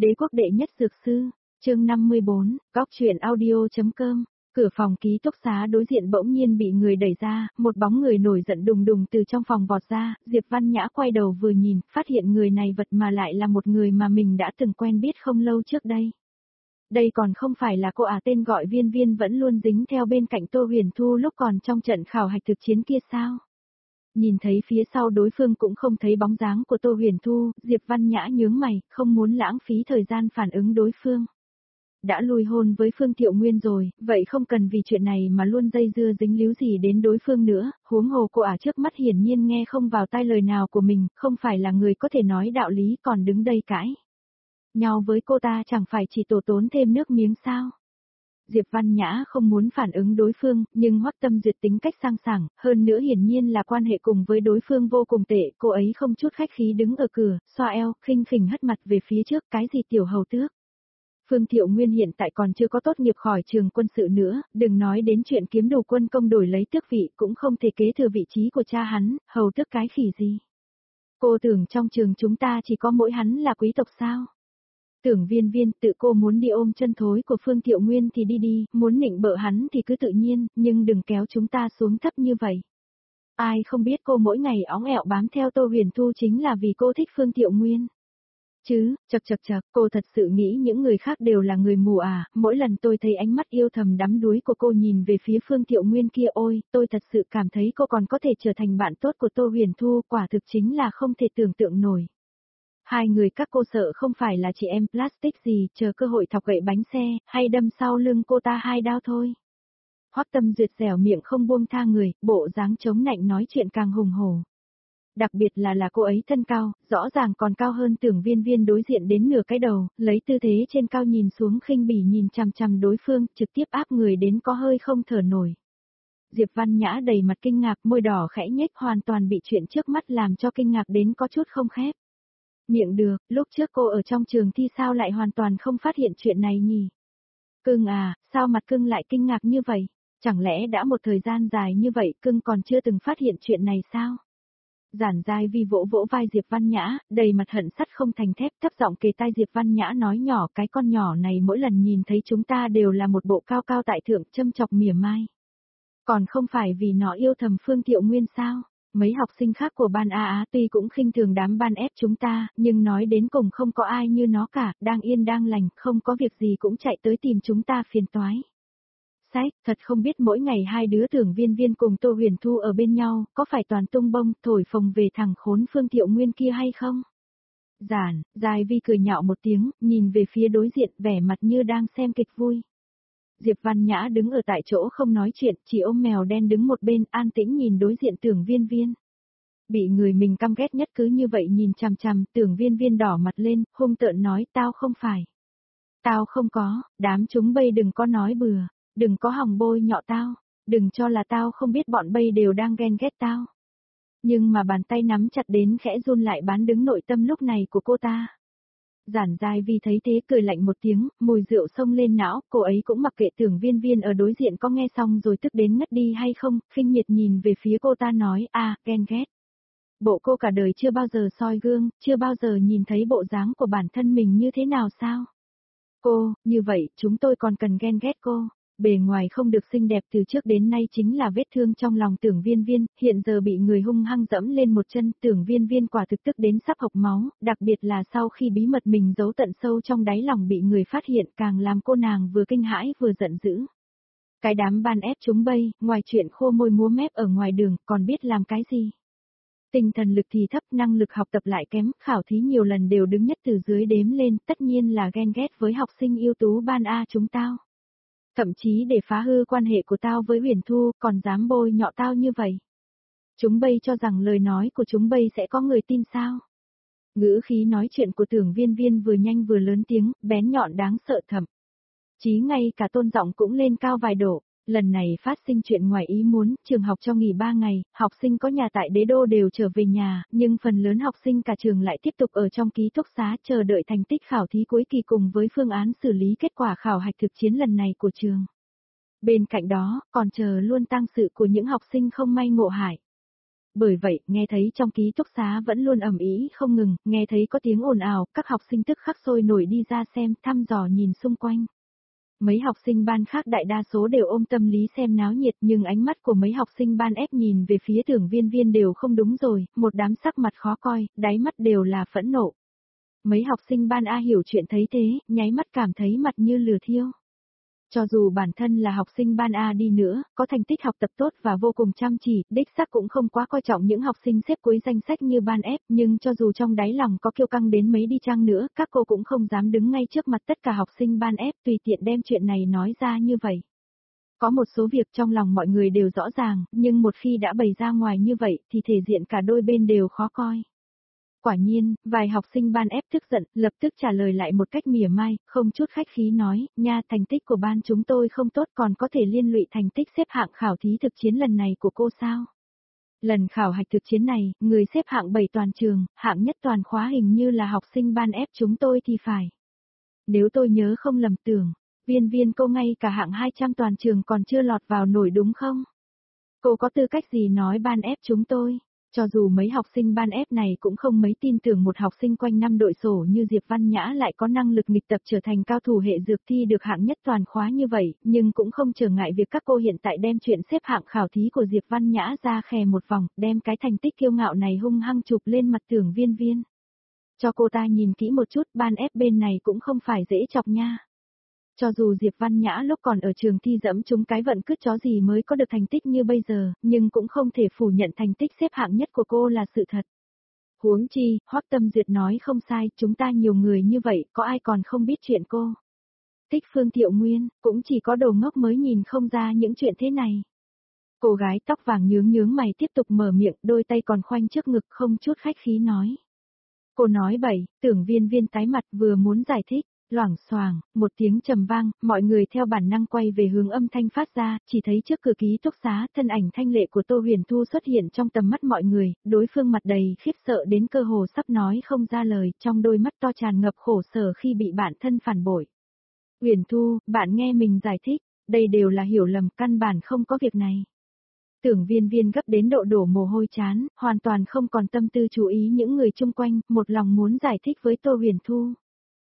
Đế quốc đệ nhất dược sư, chương 54, góc truyện audio.com. Cửa phòng ký túc xá đối diện bỗng nhiên bị người đẩy ra, một bóng người nổi giận đùng đùng từ trong phòng vọt ra, Diệp Văn Nhã quay đầu vừa nhìn, phát hiện người này vật mà lại là một người mà mình đã từng quen biết không lâu trước đây. Đây còn không phải là cô tên gọi Viên Viên vẫn luôn dính theo bên cạnh Tô Huyền Thu lúc còn trong trận khảo hạch thực chiến kia sao? Nhìn thấy phía sau đối phương cũng không thấy bóng dáng của Tô Huyền Thu, Diệp Văn Nhã nhướng mày, không muốn lãng phí thời gian phản ứng đối phương. Đã lui hôn với Phương Thiệu Nguyên rồi, vậy không cần vì chuyện này mà luôn dây dưa dính líu gì đến đối phương nữa, huống hồ cô trước mắt hiển nhiên nghe không vào tai lời nào của mình, không phải là người có thể nói đạo lý còn đứng đây cãi nhau với cô ta chẳng phải chỉ tổ tốn thêm nước miếng sao. Diệp Văn Nhã không muốn phản ứng đối phương, nhưng Hoắc Tâm Duyệt tính cách sang sảng, hơn nữa hiển nhiên là quan hệ cùng với đối phương vô cùng tệ, cô ấy không chút khách khí đứng ở cửa, xoa eo, khinh khỉnh hất mặt về phía trước, cái gì tiểu hầu tước. Phương Thiệu Nguyên hiện tại còn chưa có tốt nghiệp khỏi trường quân sự nữa, đừng nói đến chuyện kiếm đủ quân công đổi lấy tước vị cũng không thể kế thừa vị trí của cha hắn, hầu tước cái khỉ gì. Cô tưởng trong trường chúng ta chỉ có mỗi hắn là quý tộc sao? Tưởng Viên Viên tự cô muốn đi ôm chân thối của Phương Thiệu Nguyên thì đi đi, muốn nịnh bợ hắn thì cứ tự nhiên, nhưng đừng kéo chúng ta xuống thấp như vậy. Ai không biết cô mỗi ngày óng ẹo bám theo Tô Huyền Thu chính là vì cô thích Phương Thiệu Nguyên. Chứ, chật, cô thật sự nghĩ những người khác đều là người mù mỗi lần tôi thấy ánh mắt yêu thầm đắm đuối của cô nhìn về phía Phương Thiệu Nguyên kia ôi, tôi thật sự cảm thấy cô còn có thể trở thành bạn tốt của Tô Huyền Thu, quả thực chính là không thể tưởng tượng nổi. Hai người các cô sợ không phải là chị em plastic gì, chờ cơ hội thọc gậy bánh xe, hay đâm sau lưng cô ta hai đao thôi. Hoắc Tâm Duyệt dẻo miệng không buông tha người, bộ dáng chống nạnh nói chuyện càng hùng hổ. Đặc biệt là cô ấy thân cao, rõ ràng còn cao hơn Tưởng Viên Viên đối diện đến nửa cái đầu, lấy tư thế trên cao nhìn xuống khinh bỉ nhìn chằm chằm đối phương, trực tiếp áp người đến có hơi không thở nổi. Diệp Văn Nhã đầy mặt kinh ngạc, môi đỏ khẽ nhếch, hoàn toàn bị chuyện trước mắt làm cho kinh ngạc đến có chút không khép miệng được, lúc trước cô ở trong trường thi sao lại hoàn toàn không phát hiện chuyện này nhỉ? Cưng sao mặt cưng lại kinh ngạc như vậy? Chẳng lẽ đã một thời gian dài như vậy cưng còn chưa từng phát hiện chuyện này sao? Giản Giai Vi vỗ vỗ vai Diệp Văn Nhã, đầy mặt hận sắt không thành thép, thấp giọng kề tai Diệp Văn Nhã nói nhỏ, cái con nhỏ này mỗi lần nhìn thấy chúng ta đều là một bộ cao cao tại thượng châm chọc mỉa mai. Còn không phải vì nó yêu thầm Phương Thiệu Nguyên sao? Mấy học sinh khác của ban tuy cũng khinh thường đám ban ép chúng ta, nhưng nói đến cùng không có ai như nó cả, đang yên đang lành, không có việc gì cũng chạy tới tìm chúng ta phiền toái. Sách, thật không biết mỗi ngày hai đứa Tưởng Viên Viên cùng Tô Huyền Thu ở bên nhau, có phải toàn tung bông, thổi phồng về thằng khốn Phương Thiệu Nguyên kia hay không? Giai Vi cười nhạo một tiếng, nhìn về phía đối diện, vẻ mặt như đang xem kịch vui. Diệp Văn Nhã đứng ở tại chỗ không nói chuyện, chỉ ôm mèo đen đứng một bên, an tĩnh nhìn đối diện Tưởng Viên Viên. Bị người mình căm ghét nhất cứ như vậy nhìn chằm chằm, Tưởng Viên Viên đỏ mặt lên, hung tợn nói, tao không phải. Tao không có, đám chúng bây đừng có nói bừa, đừng có hòng bôi nhọ tao, đừng cho là tao không biết bọn bây đều đang ghen ghét tao. Nhưng mà bàn tay nắm chặt đến khẽ run lại bán đứng nội tâm lúc này của cô ta. Giản Giai Vi thấy thế cười lạnh một tiếng, mùi rượu xông lên não, cô ấy cũng mặc kệ Tưởng Viên Viên ở đối diện có nghe xong rồi tức đến ngất đi hay không, khinh miệt nhìn về phía cô ta nói, ghen ghét. Bộ cô cả đời chưa bao giờ soi gương, chưa bao giờ nhìn thấy bộ dáng của bản thân mình như thế nào sao? Cô, như vậy, chúng tôi còn cần ghen ghét cô. Bề ngoài không được xinh đẹp từ trước đến nay chính là vết thương trong lòng Tưởng Viên Viên, hiện giờ bị người hung hăng dẫm lên một chân, Tưởng Viên Viên quả thực tức đến sắp hộc máu, đặc biệt là sau khi bí mật mình giấu tận sâu trong đáy lòng bị người phát hiện càng làm cô nàng vừa kinh hãi vừa giận dữ. Cái đám ban ép chúng bây, ngoài chuyện khô môi múa mép ở ngoài đường, còn biết làm cái gì? Tinh thần lực thì thấp, năng lực học tập lại kém, khảo thí nhiều lần đều đứng nhất từ dưới đếm lên, tất nhiên là ghen ghét với học sinh ưu tú ban chúng tao. Thậm chí để phá hư quan hệ của tao với Huyền Thu, còn dám bôi nhọ tao như vậy. Chúng bây cho rằng lời nói của chúng bây sẽ có người tin sao? Ngữ khí nói chuyện của Tưởng Viên Viên vừa nhanh vừa lớn tiếng, bén nhọn đáng sợ thậm chí ngay cả tôn giọng cũng lên cao vài độ. Lần này phát sinh chuyện ngoài ý muốn, trường học cho nghỉ 3 ngày, học sinh có nhà tại Đế Đô đều trở về nhà, nhưng phần lớn học sinh cả trường lại tiếp tục ở trong ký túc xá chờ đợi thành tích khảo thí cuối kỳ cùng với phương án xử lý kết quả khảo hạch thực chiến lần này của trường. Bên cạnh đó, còn chờ luôn tang sự của những học sinh không may ngộ hại. Bởi vậy, nghe thấy trong ký túc xá vẫn luôn ầm ĩ không ngừng, nghe thấy có tiếng ồn ào, các học sinh tức khắc sôi nổi đi ra xem, thăm dò nhìn xung quanh. Mấy học sinh ban khác đại đa số đều ôm tâm lý xem náo nhiệt, nhưng ánh mắt của mấy học sinh ban ép nhìn về phía Tưởng Viên Viên đều không đúng rồi, một đám sắc mặt khó coi, đáy mắt đều là phẫn nộ. Mấy học sinh ban A hiểu chuyện thấy thế, nháy mắt cảm thấy mặt như lửa thiêu. Cho dù bản thân là học sinh ban A đi nữa, có thành tích học tập tốt và vô cùng chăm chỉ, đích xác cũng không quá coi trọng những học sinh xếp cuối danh sách như ban F, nhưng cho dù trong đáy lòng có kiêu căng đến mấy đi chăng nữa, các cô cũng không dám đứng ngay trước mặt tất cả học sinh ban F tùy tiện đem chuyện này nói ra như vậy. Có một số việc trong lòng mọi người đều rõ ràng, nhưng một khi đã bày ra ngoài như vậy thì thể diện cả đôi bên đều khó coi. Quả nhiên, vài học sinh ban ép tức giận, lập tức trả lời lại một cách mỉa mai, không chút khách khí nói, nha thành tích của ban chúng tôi không tốt còn có thể liên lụy thành tích xếp hạng khảo thí thực chiến lần này của cô sao? Lần khảo hạch thực chiến này, người xếp hạng 7 toàn trường, hạng nhất toàn khóa hình như là học sinh ban ép chúng tôi thì phải. Nếu tôi nhớ không lầm tưởng, Viên Viên cô ngay cả hạng 200 toàn trường còn chưa lọt vào nổi đúng không? Cô có tư cách gì nói ban ép chúng tôi? Cho dù mấy học sinh ban ép này cũng không mấy tin tưởng một học sinh quanh năm đội sổ như Diệp Văn Nhã lại có năng lực nghịch tập trở thành cao thủ hệ dược thi được hạng nhất toàn khóa như vậy, nhưng cũng không trở ngại việc các cô hiện tại đem chuyện xếp hạng khảo thí của Diệp Văn Nhã ra khè một vòng, đem cái thành tích kiêu ngạo này hung hăng chụp lên mặt Tưởng Viên Viên. Cho cô ta nhìn kỹ một chút, ban ép bên này cũng không phải dễ chọc nha. Cho dù Diệp Văn Nhã lúc còn ở trường thi dẫm chúng cái vận cứt chó gì mới có được thành tích như bây giờ, nhưng cũng không thể phủ nhận thành tích xếp hạng nhất của cô là sự thật. Huống chi, Hoắc Tâm Duyệt nói không sai, chúng ta nhiều người như vậy, có ai còn không biết chuyện cô. Thích Phương Thiệu Nguyên, cũng chỉ có đồ ngốc mới nhìn không ra những chuyện thế này. Cô gái tóc vàng nhướng nhướng mày tiếp tục mở miệng, đôi tay còn khoanh trước ngực không chút khách khí nói. Cô nói bậy, Tưởng Viên Viên tái mặt vừa muốn giải thích. Loảng xoảng, một tiếng trầm vang, mọi người theo bản năng quay về hướng âm thanh phát ra, chỉ thấy trước cửa ký túc xá, thân ảnh thanh lệ của Tô Huyền Thu xuất hiện trong tầm mắt mọi người, đối phương mặt đầy khiếp sợ đến cơ hồ sắp nói không ra lời, trong đôi mắt to tràn ngập khổ sở khi bị bản thân phản bội. Huyền Thu, bạn nghe mình giải thích, đây đều là hiểu lầm, căn bản không có việc này. Tưởng Viên Viên gấp đến độ đổ mồ hôi chán, hoàn toàn không còn tâm tư chú ý những người chung quanh, một lòng muốn giải thích với Tô Huyền Thu.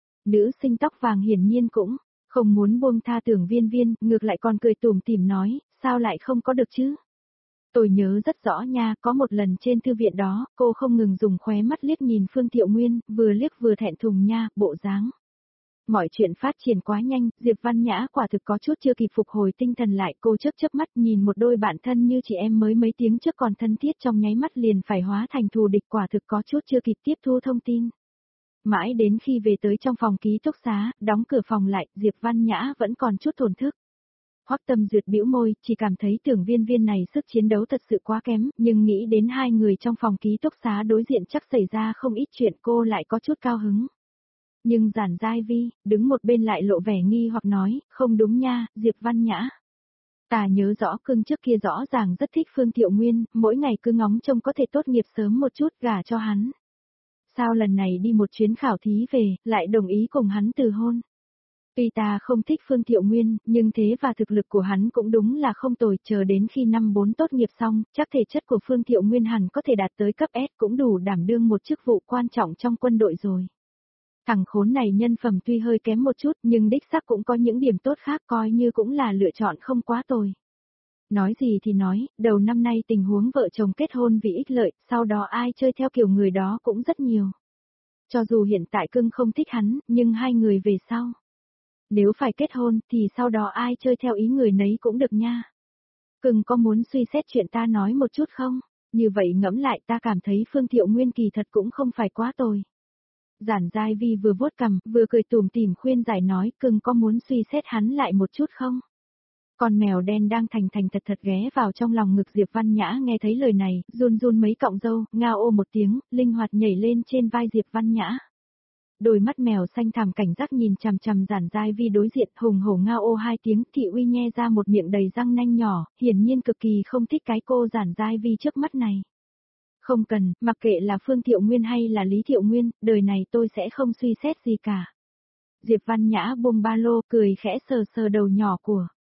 Nữ sinh tóc vàng hiển nhiên cũng không muốn buông tha Tưởng Viên Viên, ngược lại còn cười tủm tỉm nói, sao lại không có được chứ? Tôi nhớ rất rõ nha, có một lần trên thư viện đó, cô không ngừng dùng khóe mắt liếc nhìn Phương Thiệu Nguyên, vừa liếc vừa thẹn thùng nha, bộ dáng. Mọi chuyện phát triển quá nhanh, Diệp Văn Nhã quả thực có chút chưa kịp phục hồi tinh thần lại, cô chớp mắt nhìn một đôi bạn thân như chị em mới mấy tiếng trước còn thân thiết trong nháy mắt liền phải hóa thành thù địch, quả thực có chút chưa kịp tiếp thu thông tin. Mãi đến khi về tới trong phòng ký túc xá, đóng cửa phòng lại, Diệp Văn Nhã vẫn còn chút thổn thức. Hoắc Tâm Duyệt bĩu môi, chỉ cảm thấy Tưởng Viên Viên này sức chiến đấu thật sự quá kém, nhưng nghĩ đến hai người trong phòng ký túc xá đối diện chắc xảy ra không ít chuyện cô lại có chút cao hứng. Nhưng Giản Giai Vi, đứng một bên lại lộ vẻ nghi hoặc nói, không đúng nha, Diệp Văn Nhã. Ta nhớ rõ cưng trước kia rõ ràng rất thích Phương Thiệu Nguyên, mỗi ngày cứ ngóng trông có thể tốt nghiệp sớm một chút gả cho hắn. Sao lần này đi một chuyến khảo thí về, lại đồng ý cùng hắn từ hôn. Tuy ta không thích Phương Thiệu Nguyên, nhưng thế và thực lực của hắn cũng đúng là không tồi, chờ đến khi năm 4 tốt nghiệp xong, chắc thể chất của Phương Thiệu Nguyên hẳn có thể đạt tới cấp S cũng đủ đảm đương một chức vụ quan trọng trong quân đội rồi. Thằng khốn này nhân phẩm tuy hơi kém một chút nhưng đích xác cũng có những điểm tốt khác coi như cũng là lựa chọn không quá tồi. Nói gì thì nói, đầu năm nay tình huống vợ chồng kết hôn vì ích lợi, sau đó ai chơi theo kiểu người đó cũng rất nhiều. Cho dù hiện tại cưng không thích hắn, nhưng hai người về sau. Nếu phải kết hôn thì sau đó ai chơi theo ý người nấy cũng được nha. Cưng có muốn suy xét chuyện ta nói một chút không? Như vậy ngẫm lại ta cảm thấy Phương Thiệu Nguyên kỳ thật cũng không phải quá tồi. Giản Giai Vi vừa vuốt cằm, vừa cười tủm tỉm khuyên giải nói, cưng có muốn suy xét hắn lại một chút không? Con mèo đen đang thành thành thật thật ghé vào trong lòng ngực Diệp Văn Nhã nghe thấy lời này, run run mấy cọng râu, ngao ô một tiếng, linh hoạt nhảy lên trên vai Diệp Văn Nhã. Đôi mắt mèo xanh thẳm cảnh giác nhìn chằm chằm Giản Giai Vi đối diện, hùng hổ ngao ô hai tiếng, Thị Uy nhe ra một miệng đầy răng nanh nhỏ, hiển nhiên cực kỳ không thích cái cô Giản Giai Vi trước mắt này. Không cần, mặc kệ là Phương Thiệu Nguyên hay là Lý Thiệu Nguyên, đời này tôi sẽ không suy xét gì cả. Diệp Văn Nhã buông ba lô, cười khẽ sờ sờ đầu nhỏ của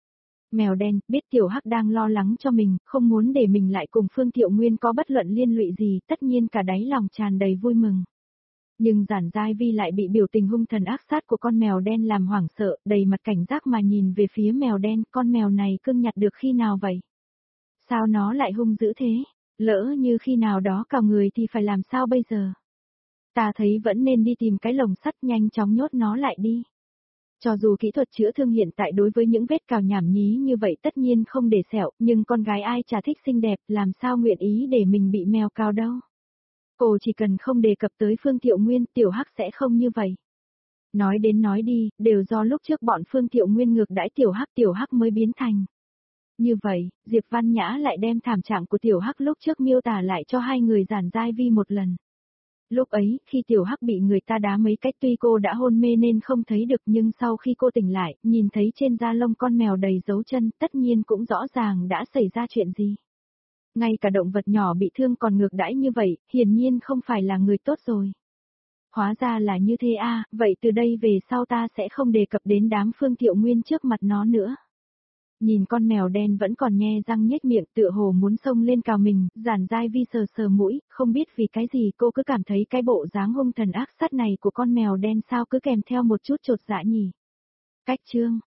Mèo đen, biết Tiểu Hắc đang lo lắng cho mình, không muốn để mình lại cùng Phương Tiệu Nguyên có bất luận liên lụy gì, tất nhiên cả đáy lòng tràn đầy vui mừng. Nhưng Giản Giai Vi lại bị biểu tình hung thần ác sát của con mèo đen làm hoảng sợ, đầy mặt cảnh giác mà nhìn về phía mèo đen, con mèo này cưng nhặt được khi nào vậy? Sao nó lại hung dữ thế? Lỡ như khi nào đó cào người thì phải làm sao bây giờ? Ta thấy vẫn nên đi tìm cái lồng sắt nhanh chóng nhốt nó lại đi. Cho dù kỹ thuật chữa thương hiện tại đối với những vết cào nhảm nhí như vậy tất nhiên không để sẹo, nhưng con gái ai chả thích xinh đẹp, làm sao nguyện ý để mình bị mèo cào đâu. Cô chỉ cần không đề cập tới Phương Tiệu Nguyên, Tiểu Hắc sẽ không như vậy. Nói đến nói đi, đều do lúc trước bọn Phương Tiệu Nguyên ngược đãi Tiểu Hắc mới biến thành. Như vậy, Diệp Văn Nhã lại đem thảm trạng của Tiểu Hắc lúc trước miêu tả lại cho hai người Giản Giai Vi một lần. Lúc ấy, khi Tiểu Hắc bị người ta đá mấy cách tuy cô đã hôn mê nên không thấy được nhưng sau khi cô tỉnh lại, nhìn thấy trên da lông con mèo đầy dấu chân tất nhiên cũng rõ ràng đã xảy ra chuyện gì. Ngay cả động vật nhỏ bị thương còn ngược đãi như vậy, hiển nhiên không phải là người tốt rồi. Hóa ra là như thế à, vậy từ đây về sau ta sẽ không đề cập đến đám Phương Tiệu Nguyên trước mặt nó nữa. Nhìn con mèo đen vẫn còn nhe răng nhếch miệng tựa hồ muốn xông lên cào mình, Giản Giai Vi sờ sờ mũi, không biết vì cái gì cô cứ cảm thấy cái bộ dáng hung thần ác sát này của con mèo đen sao cứ kèm theo một chút chột dạ nhỉ. Cách chương